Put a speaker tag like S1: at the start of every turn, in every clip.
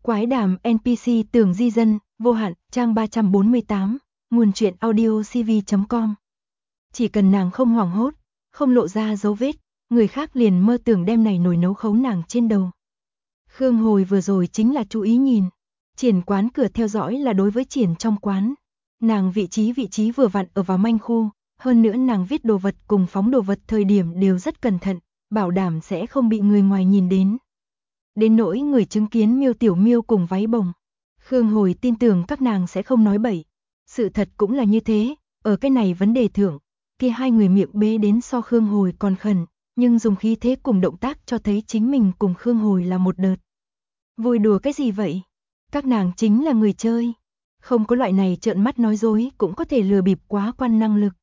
S1: Quái đàm NPC Tường Di Dân, vô hạn, trang 348, nguồn truyện audio cv.com. Chỉ cần nàng không hoảng hốt, không lộ ra dấu vết, người khác liền mơ tưởng đem này nồi nấu khấu nàng trên đầu. Khương Hồi vừa rồi chính là chú ý nhìn, Triển quán cửa theo dõi là đối với Triển trong quán. Nàng vị trí vừa vặn ở vào manh khu, hơn nữa nàng viết đồ vật cùng phóng đồ vật thời điểm đều rất cẩn thận, bảo đảm sẽ không bị người ngoài nhìn đến. Đến nỗi người chứng kiến Miêu Tiểu Miêu cùng váy bồng, Khương Hồi tin tưởng các nàng sẽ không nói bậy. Sự thật cũng là như thế, ở cái này vấn đề thượng, kia hai người miệng bế đến so Khương Hồi còn khẩn, nhưng dùng khí thế cùng động tác cho thấy chính mình cùng Khương Hồi là một đợt. Vui đùa cái gì vậy? Các nàng chính là người chơi, không có loại này trợn mắt nói dối cũng có thể lừa bịp quá quan năng lực.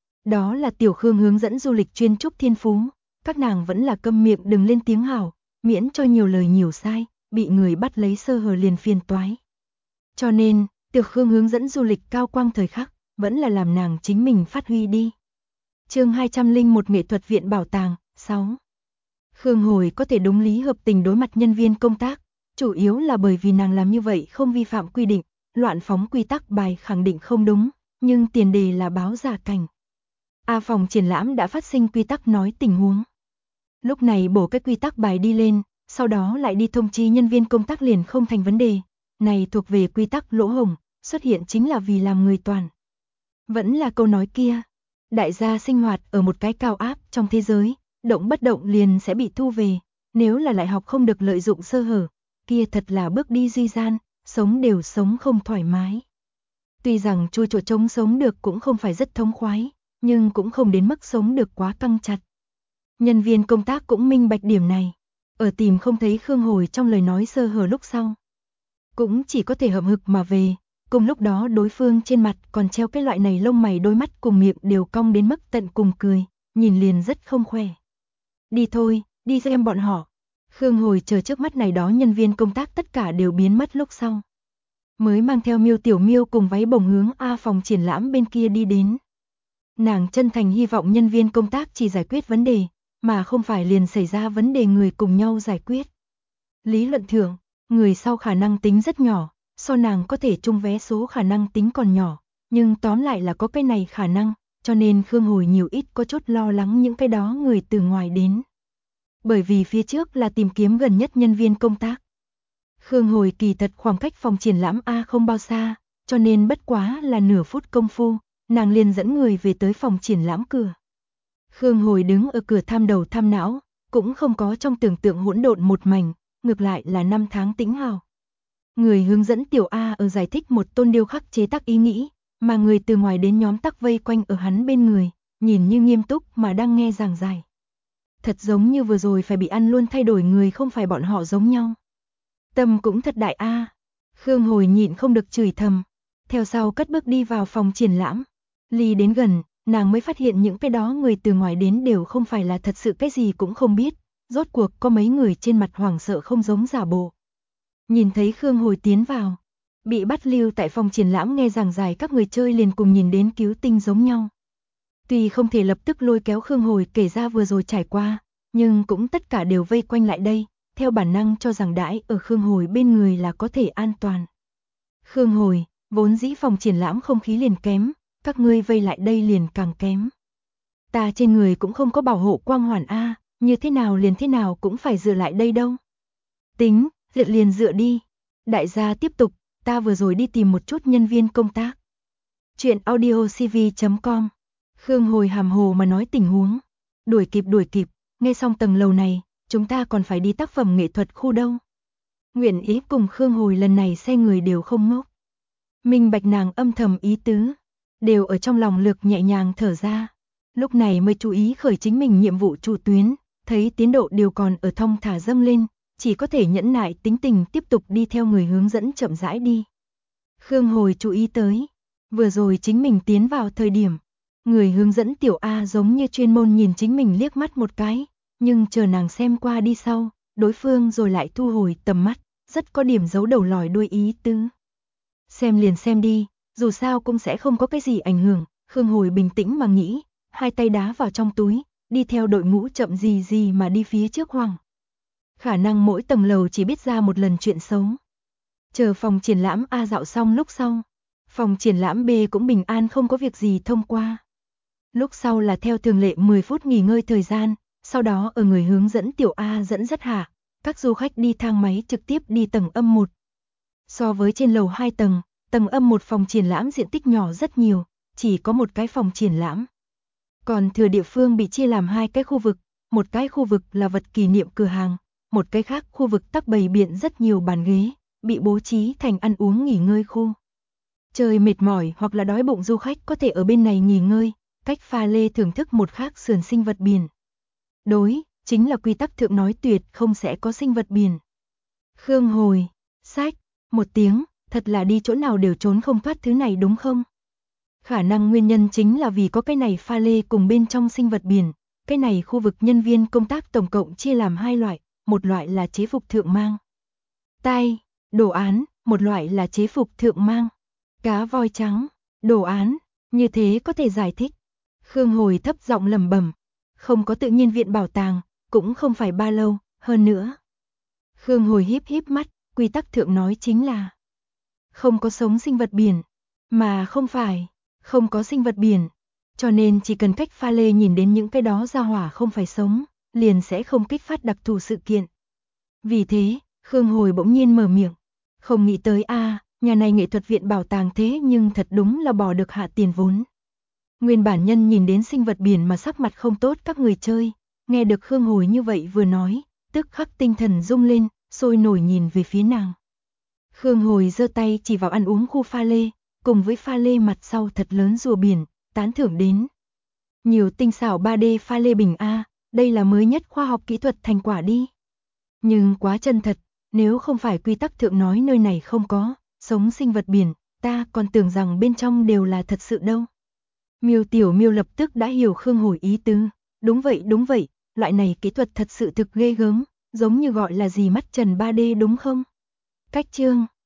S1: Đó là Tiểu Khương hướng dẫn du lịch chuyên trúc thiên phú, các nàng vẫn là câm miệng đừng lên tiếng hảo, miễn cho nhiều lời nhiều sai, bị người bắt lấy sơ hở liền phiền toái. Cho nên, Tiểu Khương hướng dẫn du lịch cao quang thời khắc, vẫn là làm nàng chính mình phát huy đi. Chương 201 Nghệ thuật viện bảo tàng, 6. Khương Hồi có thể đúng lý hợp tình đối mặt nhân viên công tác, chủ yếu là bởi vì nàng làm như vậy không vi phạm quy định, loạn phóng quy tắc bài khẳng định không đúng, nhưng tiền đề là báo giả cảnh. Phòng triển lãm đã phát sinh quy tắc nói tình huống. Lúc này bổ cái quy tắc bài đi lên, sau đó lại đi thông chi nhân viên công tác liền không thành vấn đề. Này thuộc về quy tắc lỗ hổng, xuất hiện chính là vì làm người toàn. Vẫn là câu nói kia, đại gia sinh hoạt ở một cái cao áp trong thế giới, động bất động liền sẽ bị thu về, nếu là lại học không được lợi dụng sơ hở, kia thật là bước đi duy gian, sống đều sống không thoải mái. Tuy rằng chui chỗ trống sống được cũng không phải rất thống khoái, nhưng cũng không đến mức sống được quá căng chặt. Nhân viên công tác cũng minh bạch điểm này, ở tìm không thấy Khương Hồi trong lời nói sơ hở lúc sau. Cũng chỉ có thể hậm hực mà về, cùng lúc đó đối phương trên mặt còn treo cái loại này lông mày đôi mắt cùng miệng đều cong đến mức tận cùng cười, nhìn liền rất không khỏe. Đi thôi, đi xem bọn họ. Khương Hồi chờ trước mắt này đó nhân viên công tác tất cả đều biến mất lúc sau. Mới mang theo Miêu Tiểu Miêu cùng váy bồng hướng phòng triển lãm bên kia đi đến. Nàng chân thành hy vọng nhân viên công tác chỉ giải quyết vấn đề, mà không phải liền xảy ra vấn đề người cùng nhau giải quyết. Lý luận thượng, người sau khả năng tính rất nhỏ, so nàng có thể chung vé số khả năng tính còn nhỏ, nhưng tóm lại là có cái này khả năng, cho nên Khương Hồi nhiều ít có chút lo lắng những cái đó người từ ngoài đến. Bởi vì phía trước là tìm kiếm gần nhất nhân viên công tác. Khương Hồi kỳ thật khoảng cách phòng triển lãm không bao xa, cho nên bất quá là nửa phút công phu, nàng liền dẫn người về tới phòng triển lãm cửa. Khương Hồi đứng ở cửa tham đầu tham não, cũng không có trong tưởng tượng hỗn độn một mảnh, ngược lại là năm tháng tĩnh hào. Người hướng dẫn Tiểu A ở giải thích một tôn điêu khắc chế tác ý nghĩ, mà người từ ngoài đến nhóm tắc vây quanh ở hắn bên người, nhìn như nghiêm túc mà đang nghe giảng giải. Thật giống như vừa rồi phải bị ăn luôn thay đổi người không phải bọn họ giống nhau. Tâm cũng thật đại a. Khương Hồi nhịn không được chửi thầm, theo sau cất bước đi vào phòng triển lãm. Ly đến gần, nàng mới phát hiện những cái đó người từ ngoài đến đều không phải là thật sự cái gì cũng không biết, rốt cuộc có mấy người trên mặt hoảng sợ không giống giả bộ. Nhìn thấy Khương Hồi tiến vào, bị bắt lưu tại phòng triển lãm nghe giảng giải các người chơi liền cùng nhìn đến cứu tinh giống nhau. Tuy không thể lập tức lôi kéo Khương Hồi kể ra vừa rồi trải qua, nhưng cũng tất cả đều vây quanh lại đây, theo bản năng cho rằng đãi ở Khương Hồi bên người là có thể an toàn. Khương Hồi, vốn dĩ phòng triển lãm không khí liền kém, các ngươi vây lại đây liền càng kém. Ta trên người cũng không có bảo hộ quang hoàn như thế nào liền thế nào cũng phải dựa lại đây đâu. Tính, dựa liền dựa đi. Đại gia tiếp tục, ta vừa rồi đi tìm một chút nhân viên công tác. Chuyện audio cv.com. Khương Hồi hàm hồ mà nói tình huống. Đuổi kịp, nghe xong tầng lầu này, chúng ta còn phải đi tác phẩm nghệ thuật khu đâu. Nguyện ý cùng Khương Hồi lần này xe người đều không ngốc. Minh bạch nàng âm thầm ý tứ, đều ở trong lòng lược nhẹ nhàng thở ra. Lúc này mới chú ý khởi chính mình nhiệm vụ chủ tuyến, thấy tiến độ đều còn ở thong thả dâng lên, chỉ có thể nhẫn nại tính tình tiếp tục đi theo người hướng dẫn chậm rãi đi. Khương Hồi chú ý tới, vừa rồi chính mình tiến vào thời điểm, người hướng dẫn Tiểu A giống như chuyên môn nhìn chính mình liếc mắt một cái, nhưng chờ nàng xem qua đi sau, đối phương rồi lại thu hồi tầm mắt, rất có điểm giấu đầu lòi đuôi ý tứ. Xem liền xem đi, dù sao cũng sẽ không có cái gì ảnh hưởng, Khương Hồi bình tĩnh mà nghĩ, hai tay đá vào trong túi, đi theo đội ngũ chậm gì mà đi phía trước hoang. Khả năng mỗi tầng lầu chỉ biết ra một lần chuyện xấu. Chờ phòng triển lãm A dạo xong lúc sau, phòng triển lãm B cũng bình an không có việc gì thông qua. Lúc sau là theo thường lệ 10 phút nghỉ ngơi thời gian, sau đó ở người hướng dẫn tiểu A dẫn dắt hạ, các du khách đi thang máy trực tiếp đi tầng âm 1. So với trên lầu 2 tầng, tầng âm 1 phòng triển lãm diện tích nhỏ rất nhiều, chỉ có một cái phòng triển lãm. Còn thừa địa phương bị chia làm hai cái khu vực, một cái khu vực là vật kỷ niệm cửa hàng, một cái khác khu vực tắc bày biện rất nhiều bàn ghế, bị bố trí thành ăn uống nghỉ ngơi khu. Trời mệt mỏi hoặc là đói bụng du khách có thể ở bên này nghỉ ngơi, cách pha lê thưởng thức một khác sườn sinh vật biển. Đối, chính là quy tắc thượng nói tuyệt không sẽ có sinh vật biển. Khương hồi, sách, một tiếng, thật là đi chỗ nào đều trốn không thoát thứ này đúng không? Khả năng nguyên nhân chính là vì có cái này pha lê cùng bên trong sinh vật biển, cái này khu vực nhân viên công tác tổng cộng chia làm hai loại, một loại là chế phục thượng mang tay, đồ án, một loại là chế phục thượng mang cá voi trắng, đồ án, như thế có thể giải thích. Khương Hồi thấp giọng lẩm bẩm, không có tự nhiên viện bảo tàng, cũng không phải ba lâu, hơn nữa. Khương Hồi híp híp mắt, quy tắc thượng nói chính là không có sống sinh vật biển, mà không phải không có sinh vật biển, cho nên chỉ cần cách pha lê nhìn đến những cái đó ra hỏa không phải sống, liền sẽ không kích phát đặc thù sự kiện. Vì thế, Khương Hồi bỗng nhiên mở miệng, không nghĩ tới nhà này nghệ thuật viện bảo tàng thế nhưng thật đúng là bỏ được hạ tiền vốn. Nguyên bản nhân nhìn đến sinh vật biển mà sắc mặt không tốt các người chơi, nghe được Khương Hồi như vậy vừa nói, tức khắc tinh thần rung lên, sôi nổi nhìn về phía nàng. Khương Hồi giơ tay chỉ vào ăn uống khu pha lê, cùng với pha lê mặt sau thật lớn rùa biển, tán thưởng đến. Nhiều tinh xảo 3D pha lê bình đây là mới nhất khoa học kỹ thuật thành quả đi. Nhưng quá chân thật, nếu không phải quy tắc thượng nói nơi này không có sống sinh vật biển, ta còn tưởng rằng bên trong đều là thật sự đâu. Miêu Tiểu Miêu lập tức đã hiểu Khương Hồi ý tứ, đúng vậy, loại này kỹ thuật thật sự thực ghê gớm, giống như gọi là gì mắt trần 3D đúng không? Cách chương